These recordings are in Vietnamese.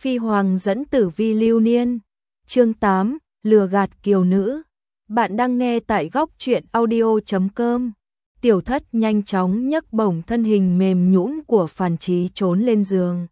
Phi hoàng dẫn tử vi lưu niên. Chương 8, lừa gạt kiều nữ. Bạn đang nghe tại góc truyện audio.com. Tiểu Thất nhanh chóng nhấc bổng thân hình mềm nhũn của Phàn Chí trốn lên giường.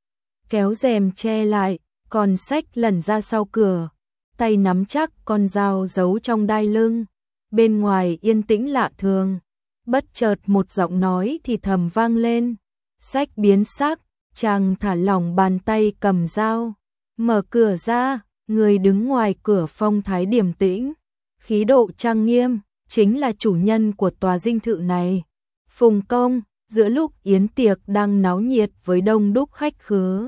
Kéo rèm che lại, còn xách lẩn ra sau cửa, tay nắm chắc con dao giấu trong đai lưng. Bên ngoài yên tĩnh lạ thường, bất chợt một giọng nói thì thầm vang lên. Xách biến sắc, chàng thả lỏng bàn tay cầm dao, mở cửa ra, người đứng ngoài cửa phong thái điềm tĩnh, khí độ trang nghiêm, chính là chủ nhân của tòa dinh thự này. Phùng Công, giữa lúc yến tiệc đang náo nhiệt với đông đúc khách khứa.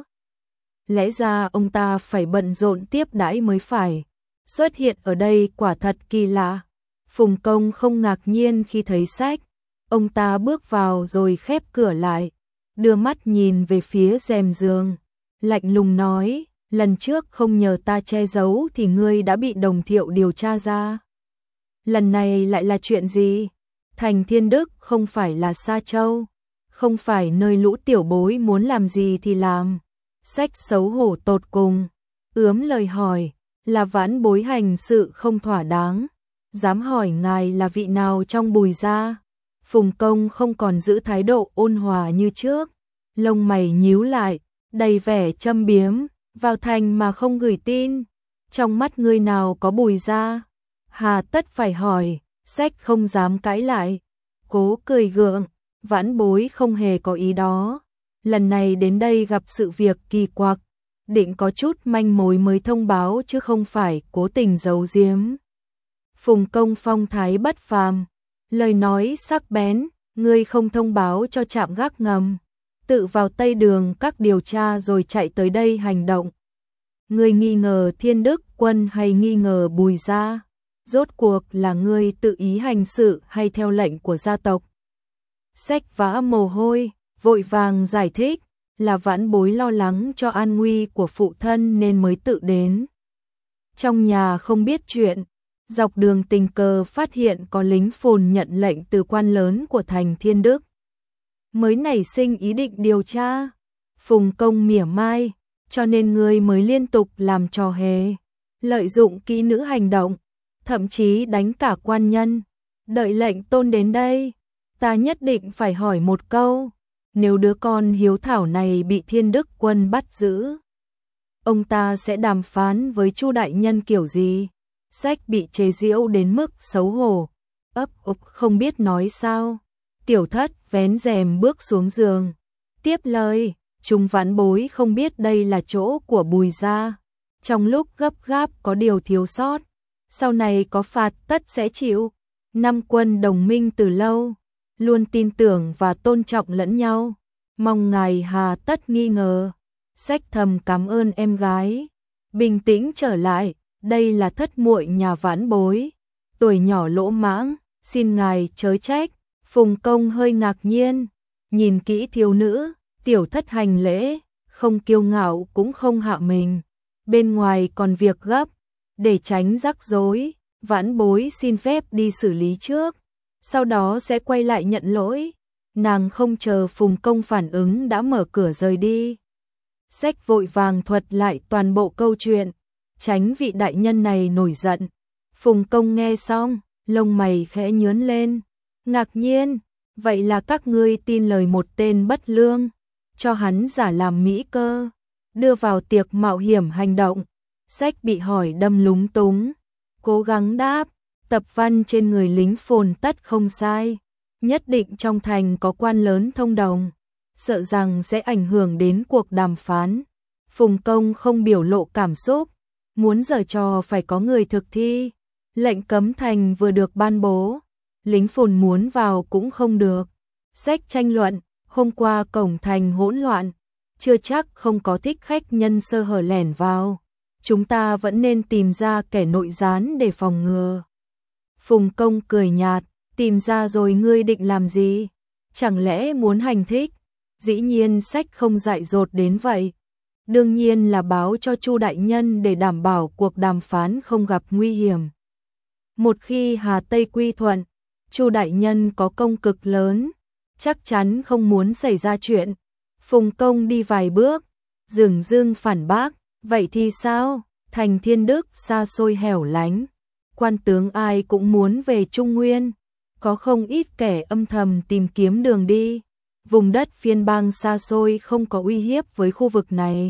Lẽ ra ông ta phải bận rộn tiếp đãi mới phải. Xuất hiện ở đây quả thật kỳ lạ. Phùng Công không ngạc nhiên khi thấy sách. Ông ta bước vào rồi khép cửa lại, đưa mắt nhìn về phía rèm giường, lạnh lùng nói, lần trước không nhờ ta che giấu thì ngươi đã bị đồng thiệu điều tra ra. Lần này lại là chuyện gì? Thành Thiên Đức không phải là Sa Châu, không phải nơi lũ tiểu bối muốn làm gì thì làm. Sách xấu hổ tột cùng, ướm lời hỏi, là vãn bối hành sự không thỏa đáng, dám hỏi ngài là vị nào trong Bùi gia? Phùng Công không còn giữ thái độ ôn hòa như trước, lông mày nhíu lại, đầy vẻ châm biếm, vào thành mà không gửi tin, trong mắt ngươi nào có Bùi gia? Hà tất phải hỏi, sách không dám cãi lại, cố cười gượng, vãn bối không hề có ý đó, lần này đến đây gặp sự việc kỳ quặc, định có chút manh mối mới thông báo chứ không phải cố tình giấu giếm. Phùng Công phong thái bất phàm, lời nói sắc bén, ngươi không thông báo cho trạm gác ngầm, tự vào Tây Đường các điều tra rồi chạy tới đây hành động. Ngươi nghi ngờ Thiên Đức Quân hay nghi ngờ Bùi gia? Rốt cuộc là ngươi tự ý hành sự hay theo lệnh của gia tộc? Sách vã mồ hôi, vội vàng giải thích, là vãn bối lo lắng cho an nguy của phụ thân nên mới tự đến. Trong nhà không biết chuyện, dọc đường tình cờ phát hiện có lính phồn nhận lệnh từ quan lớn của thành Thiên Đức, mới nảy sinh ý định điều tra. Phùng Công mỉa mai, cho nên ngươi mới liên tục làm trò hề, lợi dụng kỹ nữ hành động, thậm chí đánh cả quan nhân. Đợi lệnh tôn đến đây, ta nhất định phải hỏi một câu, nếu đứa con hiếu thảo này bị Thiên Đức Quân bắt giữ, ông ta sẽ đàm phán với Chu đại nhân kiểu gì? Sách bị chế giễu đến mức xấu hổ, ấp úp không biết nói sao. Tiểu Thất vén rèm bước xuống giường, tiếp lời, chúng vãn bối không biết đây là chỗ của Bùi gia, trong lúc gấp gáp có điều thiếu sót, sau này có phạt tất sẽ chịu. Năm quân đồng minh từ lâu, luôn tin tưởng và tôn trọng lẫn nhau, mong ngài hà tất nghi ngờ. Sách thầm cảm ơn em gái, bình tĩnh trở lại, đây là thất muội nhà vãn bối, tuổi nhỏ lỗ mãng, xin ngài chớ trách. Phùng Công hơi ngạc nhiên, nhìn kỹ thiếu nữ, Tiểu Thất hành lễ, không kiêu ngạo cũng không hạ mình, bên ngoài còn việc gấp, để tránh rắc rối, vãn bối xin phép đi xử lý trước, sau đó sẽ quay lại nhận lỗi. Nàng không chờ Phùng Công phản ứng đã mở cửa rời đi. Sách vội vàng thuật lại toàn bộ câu chuyện, tránh vị đại nhân này nổi giận. Phùng Công nghe xong, lông mày khẽ nhướng lên, ngạc nhiên, vậy là các ngươi tin lời một tên bất lương, cho hắn giả làm mỹ cơ, đưa vào tiệc mạo hiểm hành động. Sách bị hỏi đâm lúng túng, cố gắng đáp, tập văn trên người lính phồn tất không sai, nhất định trong thành có quan lớn thông đồng, sợ rằng sẽ ảnh hưởng đến cuộc đàm phán. Phùng Công không biểu lộ cảm xúc, muốn giở trò phải có người thực thi, lệnh cấm thành vừa được ban bố, lính phồn muốn vào cũng không được. Sách tranh luận, hôm qua cổng thành hỗn loạn, chưa chắc không có thích khách nhân sơ hở lẻn vào, chúng ta vẫn nên tìm ra kẻ nội gián để phòng ngừa. Phùng Công cười nhạt, tìm ra rồi ngươi định làm gì? Chẳng lẽ muốn hành thích? Dĩ nhiên sách không dại dột đến vậy. Đương nhiên là báo cho Chu đại nhân để đảm bảo cuộc đàm phán không gặp nguy hiểm. Một khi Hà Tây quy thuận, Chu đại nhân có công cực lớn, chắc chắn không muốn xảy ra chuyện. Phùng Công đi vài bước, Dường dưng phản bác, vậy thì sao? Thành Thiên Đức xa xôi hẻo lánh, quan tướng ai cũng muốn về Trung Nguyên, có không ít kẻ âm thầm tìm kiếm đường đi. Vùng đất phiên bang xa xôi không có uy hiếp với khu vực này.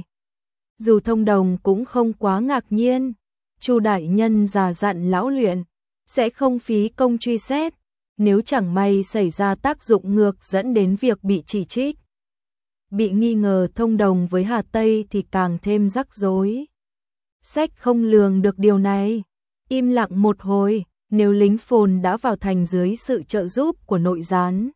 Dù Thông Đồng cũng không quá ngạc nhiên, Chu đại nhân già dặn lão luyện, sẽ không phí công truy xét, nếu chẳng may xảy ra tác dụng ngược dẫn đến việc bị chỉ trích. Bị nghi ngờ thông đồng với Hà Tây thì càng thêm rắc rối. Sách không lường được điều này, im lặng một hồi, nếu lính phồn đã vào thành dưới sự trợ giúp của nội gián,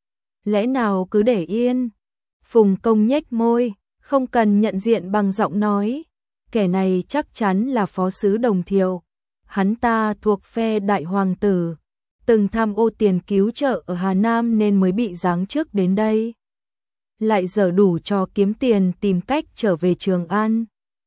lẽ nào cứ để yên? Phùng Công nhếch môi, không cần nhận diện bằng giọng nói, kẻ này chắc chắn là phó sứ Đồng Thiệu, hắn ta thuộc phe đại hoàng tử, từng tham ô tiền cứu trợ ở Hà Nam nên mới bị giáng chức đến đây. Lại dở đủ trò kiếm tiền tìm cách trở về Trường An.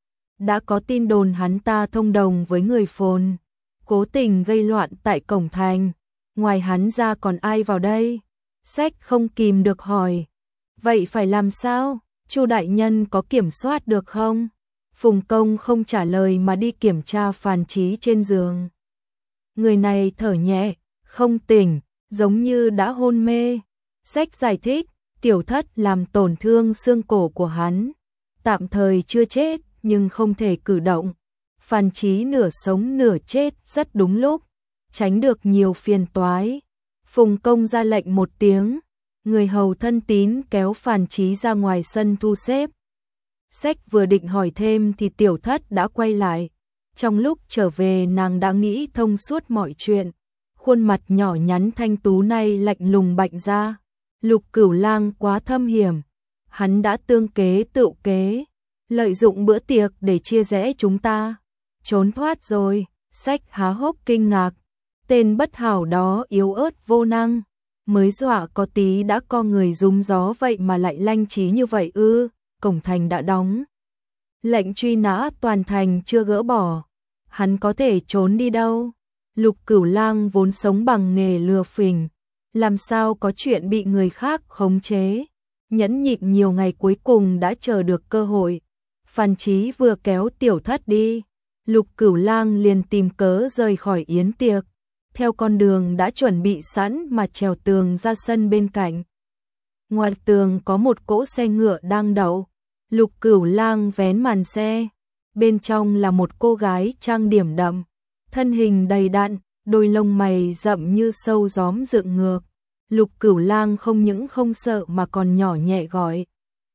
Đã có tin đồn hắn ta thông đồng với người phồn, cố tình gây loạn tại cổng thành, ngoài hắn ra còn ai vào đây? Sách không kìm được hỏi, vậy phải làm sao? Chu đại nhân có kiểm soát được không? Phùng Công không trả lời mà đi kiểm tra Phan Chí trên giường. Người này thở nhẹ, không tỉnh, giống như đã hôn mê. Sách giải thích, tiểu thất làm tổn thương xương cổ của hắn, tạm thời chưa chết nhưng không thể cử động. Phan Chí nửa sống nửa chết rất đúng lúc, tránh được nhiều phiền toái. Phùng Công ra lệnh một tiếng, người hầu thân tín kéo Phan Chí ra ngoài sân thu xếp. Sách vừa định hỏi thêm thì tiểu thất đã quay lại. Trong lúc trở về nàng đã nghĩ thông suốt mọi chuyện. Khuôn mặt nhỏ nhắn thanh tú này lạnh lùng bạnh ra. Lục Cửu Lang quá thâm hiểm. Hắn đã tương kế tự kế, lợi dụng bữa tiệc để chia rẽ chúng ta. Trốn thoát rồi, sách há hốc kinh ngạc. Tên bất hảo đó yếu ớt vô năng. Mới dọa có tí đã co người rúm gió vậy mà lại lanh trí như vậy ư? Cổng thành đã đóng. Lệnh truy nã toàn thành chưa gỡ bỏ. Hắn có thể trốn đi đâu? Lục Cửu Lang vốn sống bằng nghề lừa phỉnh, làm sao có chuyện bị người khác khống chế. Nhẫn nhịn nhiều ngày cuối cùng đã chờ được cơ hội. Phan Chí vừa kéo tiểu thất đi, Lục Cửu Lang liền tìm cớ rời khỏi yến tiệc, theo con đường đã chuẩn bị sẵn mà trèo tường ra sân bên cạnh. Ngoài tường có một cỗ xe ngựa đang đậu, Lục Cửu Lang vén màn xe, bên trong là một cô gái trang điểm đậm, thân hình đầy đặn, đôi lông mày rậm như sâu gióm dựng ngược. Lục Cửu Lang không những không sợ mà còn nhỏ nhẹ gọi.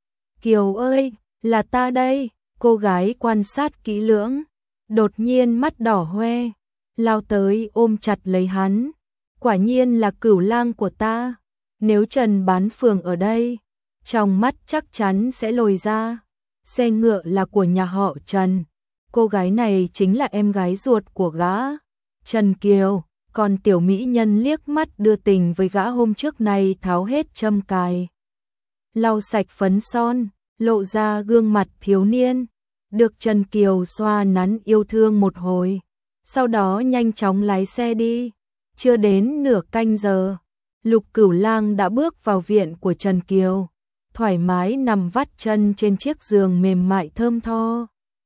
Kiều ơi, là ta đây. Cô gái quan sát kỹ lưỡng, đột nhiên mắt đỏ hoe, lao tới ôm chặt lấy hắn. Quả nhiên là Cửu Lang của ta. Nếu Trần Bán Phường ở đây, trong mắt chắc chắn sẽ lồi ra. Xe ngựa là của nhà họ Trần. Cô gái này chính là em gái ruột của gã, Trần Kiều. Còn tiểu mỹ nhân liếc mắt đưa tình với gã hôm trước này tháo hết châm cài, lau sạch phấn son, lộ ra gương mặt thiếu niên, được Trần Kiều xoa nắn yêu thương một hồi, sau đó nhanh chóng lái xe đi. Chưa đến nửa canh giờ, Lục Cửu Lang đã bước vào viện của Trần Kiều, thoải mái nằm vắt chân trên chiếc giường mềm mại thơm tho.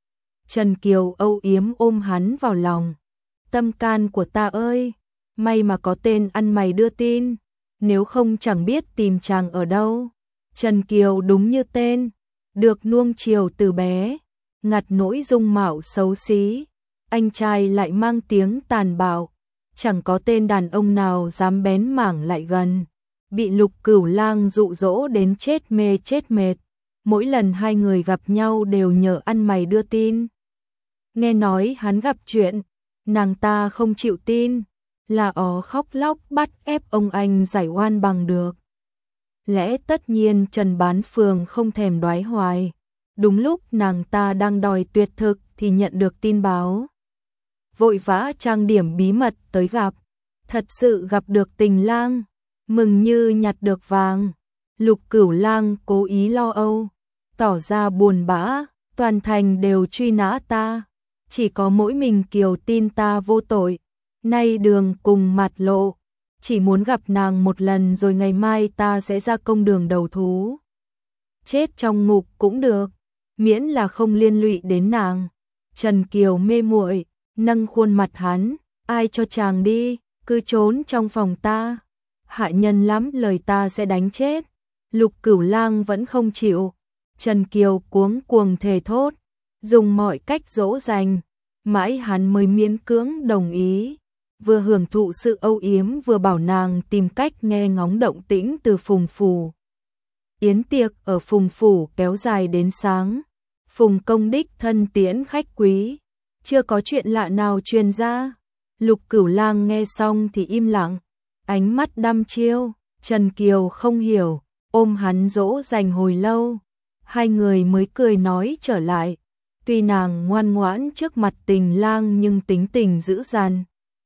Trần Kiều âu yếm ôm hắn vào lòng. Tâm can của ta ơi, may mà có tên ăn mày đưa tin, nếu không chẳng biết tìm chàng ở đâu. Trần Kiều đúng như tên, được nuông chiều từ bé, ngặt nỗi dung mạo xấu xí, anh trai lại mang tiếng tàn bạo, chẳng có tên đàn ông nào dám bén mảng lại gần. Bị Lục Cửu Lang dụ dỗ đến chết mê chết mệt, mỗi lần hai người gặp nhau đều nhờ ăn mày đưa tin. Nghe nói hắn gặp chuyện, nàng ta không chịu tin, là khóc lóc bắt ép ông anh giải oan bằng được. Lẽ tất nhiên Trần Bán Phường không thèm đoái hoài. Đúng lúc nàng ta đang đòi tuyệt thực thì nhận được tin báo. Vội vã trang điểm bí mật tới gặp. Thật sự gặp được tình lang, mừng như nhặt được vàng. Lục Cửu Lang cố ý lo âu, tỏ ra buồn bã, toàn thành đều truy nã ta. Chỉ có mỗi mình Kiều tin ta vô tội, nay đường cùng mặt lộ, chỉ muốn gặp nàng một lần rồi ngày mai ta sẽ ra công đường đầu thú. Chết trong ngục cũng được. miễn là không liên lụy đến nàng. Trần Kiều mê muội, nâng khuôn mặt hắn, ai cho chàng đi, cứ trốn trong phòng ta. Hạ nhân lắm lời ta sẽ đánh chết. Lục Cửu Lang vẫn không chịu. Trần Kiều cuống cuồng thề thốt, dùng mọi cách dỗ dành, mãi hắn mới miễn cưỡng đồng ý. Vừa hưởng thụ sự âu yếm vừa bảo nàng tìm cách nghe ngóng động tĩnh từ Phùng phủ. Yến tiệc ở Phùng phủ kéo dài đến sáng. Phùng công đích thân tiễn khách quý, chưa có chuyện lạ nào truyền ra. Lục Cửu Lang nghe xong thì im lặng, ánh mắt đăm chiêu. Trần Kiều không hiểu, ôm hắn dỗ dành hồi lâu, hai người mới cười nói trở lại. Tuy nàng ngoan ngoãn trước mặt Tình Lang nhưng tính tình dữ dằn.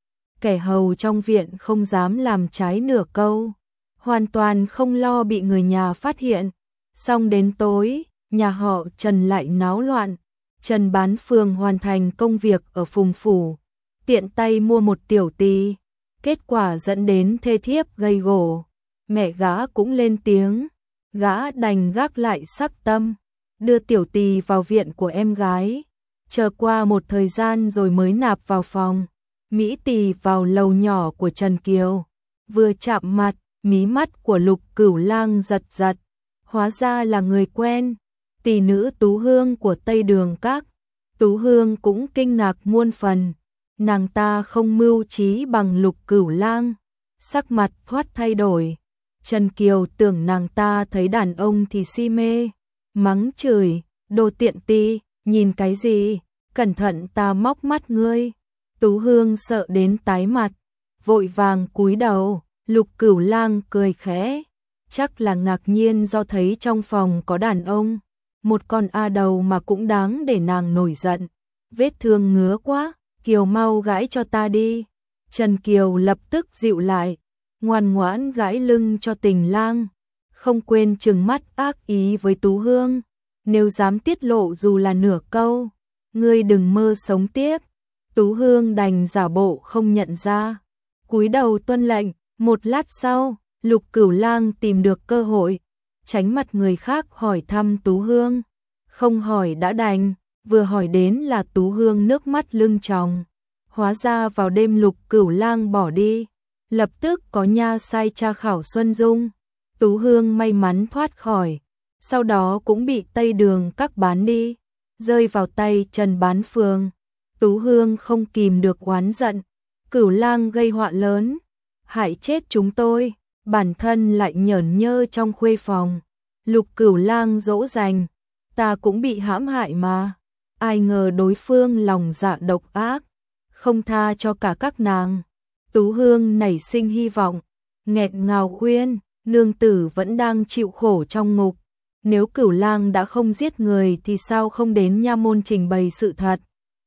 Kẻ hầu trong viện không dám làm trái nửa câu, hoàn toàn không lo bị người nhà phát hiện. Xong đến tối, nhà họ Trần lại náo loạn. Trần Bán Phương hoàn thành công việc ở Phùng phủ, tiện tay mua một tiểu tỳ, kết quả dẫn đến thê thiếp gây gổ. Mẹ gã cũng lên tiếng, gã đành gác lại sắc tâm, đưa tiểu tỳ vào viện của em gái, chờ qua một thời gian rồi mới nạp vào phòng. Mỹ tỳ vào lầu nhỏ của Trần Kiều, vừa chạm mặt, mí mắt của Lục Cửu Lang giật giật, hóa ra là người quen, tỷ nữ Tú Hương của Tây Đường Các. Tú Hương cũng kinh ngạc muôn phần, nàng ta không mưu trí bằng Lục Cửu Lang, sắc mặt thoát thay đổi. Trần Kiều tưởng nàng ta thấy đàn ông thì si mê, mắng chửi, đồ tiện tì, nhìn cái gì, cẩn thận ta móc mắt ngươi. Tú Hương sợ đến tái mặt, vội vàng cúi đầu. Lục Cửu Lang cười khẽ, chắc là ngạc nhiên do thấy trong phòng có đàn ông, một con a đầu mà cũng đáng để nàng nổi giận. Vết thương ngứa quá, Kiều mau gãi cho ta đi. Trần Kiều lập tức dịu lại, ngoan ngoãn gãi lưng cho Tình Lang, không quên trừng mắt ác ý với Tú Hương. Nếu dám tiết lộ dù là nửa câu, ngươi đừng mơ sống tiếp. Tú Hương đành giả bộ không nhận ra, cúi đầu tuân lệnh. Một lát sau, Lục Cửu Lang tìm được cơ hội, tránh mặt người khác hỏi thăm Tú Hương. Không hỏi đã đành, vừa hỏi đến là Tú Hương nước mắt lưng tròng. Hóa ra vào đêm Lục Cửu Lang bỏ đi, lập tức có nha sai tra khảo Xuân Dung. Tú Hương may mắn thoát khỏi, sau đó cũng bị Tây Đường Các bán đi, rơi vào tay Trần Bán Phương. Tú Hương không kìm được oán giận, Cửu Lang gây họa lớn, hại chết chúng tôi, bản thân lại nhởn nhơ trong khuê phòng. Lục Cửu Lang dỗ dành, ta cũng bị hãm hại mà. Ai ngờ đối phương lòng dạ độc ác, không tha cho cả các nàng. Tú Hương nảy sinh hy vọng, nghẹn ngào khuyên, nương tử vẫn đang chịu khổ trong ngục. Nếu Cửu Lang đã không giết người thì sao không đến nha môn trình bày sự thật.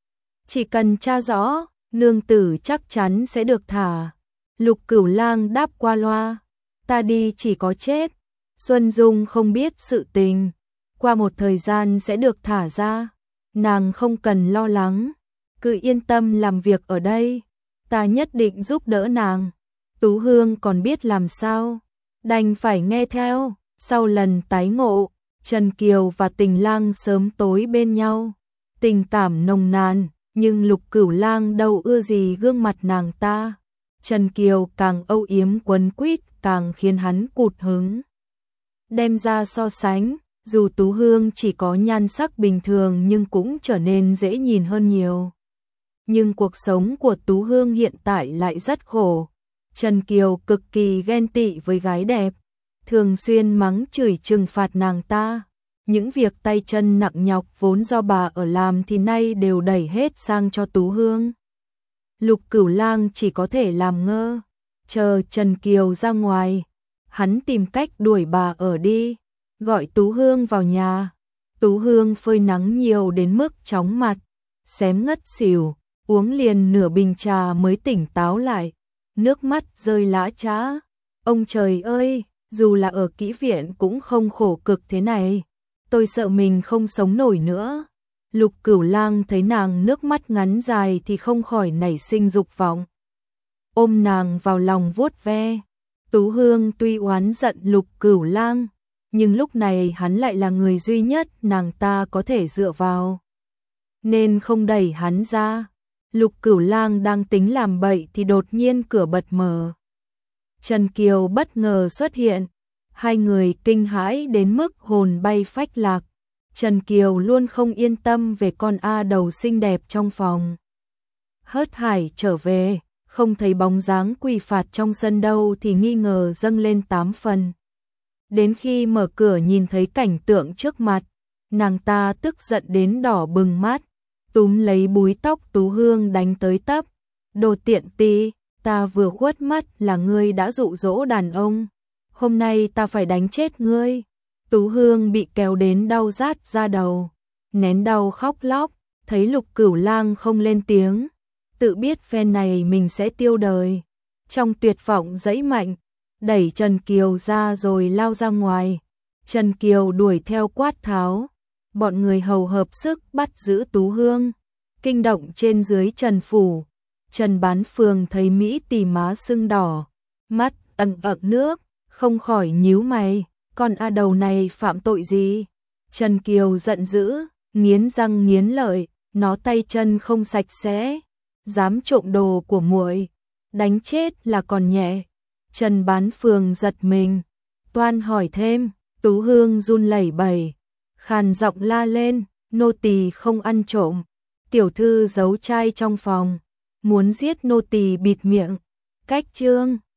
Chỉ cần tra rõ, nương tử chắc chắn sẽ được thả. Lục Cửu Lang đáp qua loa, ta đi chỉ có chết. Xuân Dung không biết sự tình, qua một thời gian sẽ được thả ra. Nàng không cần lo lắng, cứ yên tâm làm việc ở đây, ta nhất định giúp đỡ nàng. Tú Hương còn biết làm sao, đành phải nghe theo. Sau lần tái ngộ, Trần Kiều và Tình Lang sớm tối bên nhau, tình cảm nồng nàn, nhưng Lục Cửu Lang đâu ưa gì gương mặt nàng ta. Trần Kiều càng âu yếm quấn quýt càng khiến hắn cụt hứng. Đem ra so sánh, dù Tú Hương chỉ có nhan sắc bình thường nhưng cũng trở nên dễ nhìn hơn nhiều. Nhưng cuộc sống của Tú Hương hiện tại lại rất khổ. Trần Kiều cực kỳ ghen tị với gái đẹp, thường xuyên mắng chửi trừng phạt nàng ta. Những việc tay chân nặng nhọc vốn do bà ở làm thì nay đều đẩy hết sang cho Tú Hương. Lục Cửu Lang chỉ có thể làm ngơ, chờ Trần Kiều ra ngoài. Hắn tìm cách đuổi bà ở đi, gọi Tú Hương vào nhà. Tú Hương phơi nắng nhiều đến mức chóng mặt, xém ngất xỉu, uống liền nửa bình trà mới tỉnh táo lại, nước mắt rơi lã chã. Ông trời ơi, dù là ở kỹ viện cũng không khổ cực thế này, tôi sợ mình không sống nổi nữa. Lục Cửu Lang thấy nàng nước mắt ngắn dài thì không khỏi nảy sinh dục vọng, ôm nàng vào lòng vuốt ve. Tú Hương tuy oán giận Lục Cửu Lang, nhưng lúc này hắn lại là người duy nhất nàng ta có thể dựa vào, nên không đẩy hắn ra. Lục Cửu Lang đang tính làm bậy thì đột nhiên cửa bật mở. Trần Kiều bất ngờ xuất hiện, hai người kinh hãi đến mức hồn bay phách lạc. Trần Kiều luôn không yên tâm về con A đầu xinh đẹp trong phòng. Hớt hải trở về, không thấy bóng dáng quỷ phạt trong sân đâu thì nghi ngờ dâng lên 8 phần. Đến khi mở cửa nhìn thấy cảnh tượng trước mặt, nàng ta tức giận đến đỏ bừng mắt, túm lấy búi tóc Tú Hương đánh tới tấp. Đồ tiện tì, ta vừa khuất mắt là ngươi đã dụ dỗ đàn ông, hôm nay ta phải đánh chết ngươi. Tú Hương bị kéo đến đau rát ra đầu, nén đau khóc lóc, thấy Lục Cửu Lang không lên tiếng, tự biết phen này mình sẽ tiêu đời. Trong tuyệt vọng giãy mạnh, đẩy Trần Kiều ra rồi lao ra ngoài. Trần Kiều đuổi theo quát tháo, bọn người hầu hợp sức bắt giữ Tú Hương. Kinh động trên dưới Trần phủ, Trần Bán Phường thấy Mỹ tì má sưng đỏ, mắt ẩn ẩn nước, không khỏi nhíu mày, con A đầu này phạm tội gì? Trần Kiều giận dữ, nghiến răng nghiến lợi, nó tay chân không sạch sẽ, dám trộm đồ của muội, đánh chết là còn nhẹ. Trần Bán Phường giật mình, toan hỏi thêm, Tú Hương run lẩy bẩy, khàn giọng la lên, nô tỳ không ăn trộm, tiểu thư giấu trai trong phòng, muốn giết nô tỳ bịt miệng. Cách chương